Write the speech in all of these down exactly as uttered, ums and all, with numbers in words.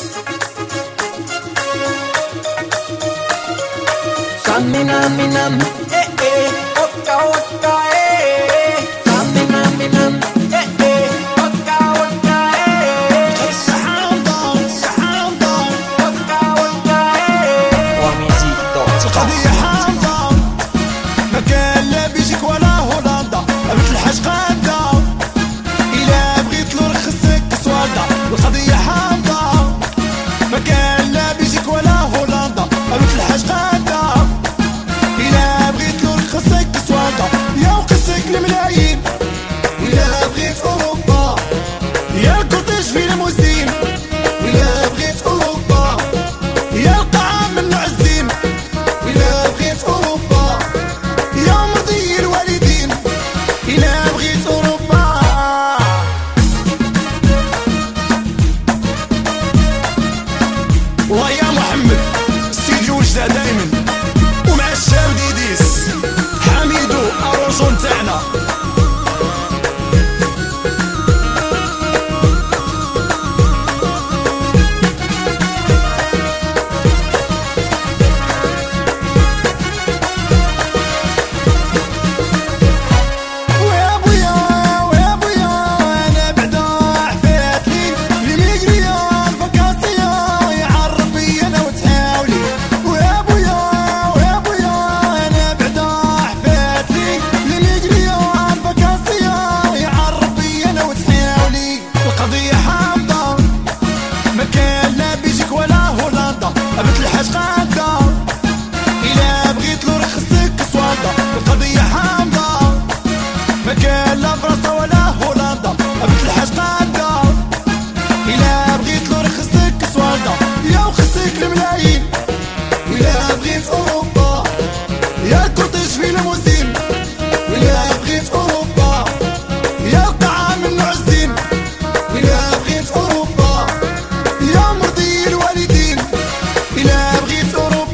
Samina minam, eh eh, waka waka eh. Samina minam, eh eh, waka waka eh. سحابة سحابة Waka waka eh. وميزيك دوت القضية حامضة، ما كان لا بيجيك ولا هولندا، قبلت الحاج قادة، إلا بغيت له رخصك سوالدا. القضية حامضة، ما كان لا بيجيك ولا هولندا، قبلت الحاج قادة، إلا بغيت له رخصك سوالدا. يا وقصك الملايين، وإلا بغيت أوروبا، يا الكورتيج في الموسين، وإلا بغيت أوروبا، يا القاعة من نوع الزين، وإلا بغيت أوروبا، يا مرضي الوالدين، إلا بغيت أوروبا. ويا محمد استديو وجدة دايما، ومع الشاب ديديس حميدو أروجو نتاعنا. ويا بويا ويا بويا انا بعدا حفاتلي اللي ميجريا الفكاسيا يعرف بيا انا وتحاولي. ويا بويا ويا بويا انا بعدا حفاتلي اللي ميجريا الفكاسيا يعرف بيا انا وتحاولي. القضية حامضة، ما كان لا بيجيك ولا هولندا، قبلت الحاج قادة، إلا بغيت له رخصك سوالدا. القضية حامضة، ما كان لا فرنسا ولا هولندا، قبلت الحاج قادة، إلا بغيت له رخصك سوالدا. يا وخصك الملايين، وإلا بغيت أوروبا، يا الكورتيج في الموسين، وإلا بغيت أوروبا، يا القاعة من نوع الزين، وإلا بغيت أوروبا، يا مرضي الوالدين، إلا بغيت أوروبا.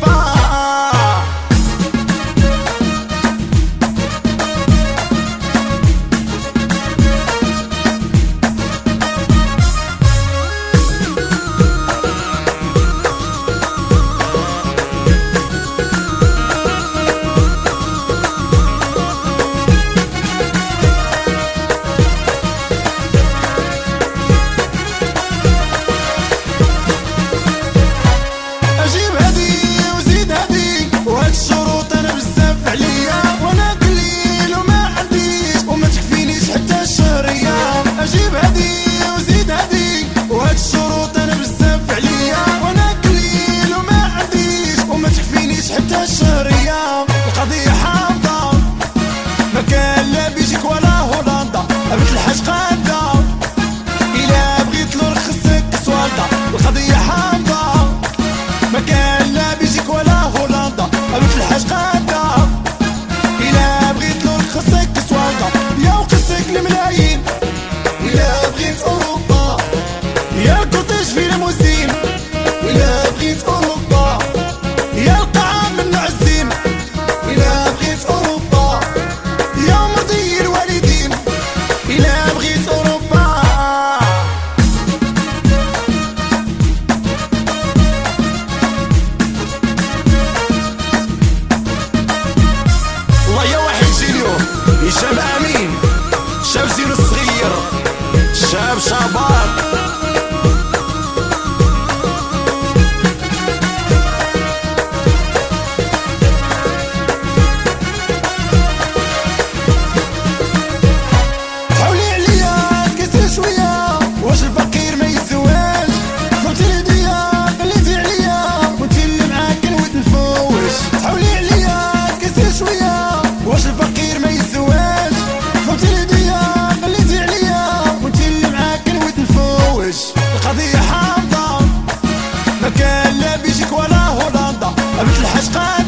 اجيب هدي وزيد هدي، وهاد الشروط انا بزاف عليا، وانا قليل وما عنديش وما تكفينيش حتى الشهرية. اجيب هدي وزيد هدي، وهاد الشروط انا بزاف عليا، وانا قليل وما عنديش وما تكفينيش حتى الشهرية. القضية حامضة، ما كان لا بيجيك ولا هولندا، قبلت الحاج قادة، إلا بغيت له رخصك سوالدا. القضية حامضة، ما كان لا بيجيك ولا هولندا، قبلت الحاج قادة، إلا بغيت له رخصك سوالدا. يا وقصك الملايين، وإلا بغيت أوروبا، يا الكورتيج في الموسين، وإلا بغيت أوروبا، يا القاعة من نوع الزين، وإلا بغيت أوروبا، يا مرضي الوالدين، إلا بغيت أوروبا. والله يا واحد جينيو، هشام امين، شاب زين الصغير، شاب شابات. تحاولي عليا تكسر شوية، واش الفقير ما يزواج؟ طلبتي الهدية خليتي عليا، وانت اللي معاك كنويت نفوش. تحاولي عليا تكسر شوية، واش الفقير ما يزواج؟ طلبتي الهدية خليتي عليا، وانت اللي معاك كنويت نفوش. القضية حامضة، ما كان لا بيجيك ولا هولندا، قبلت الحاج قادة،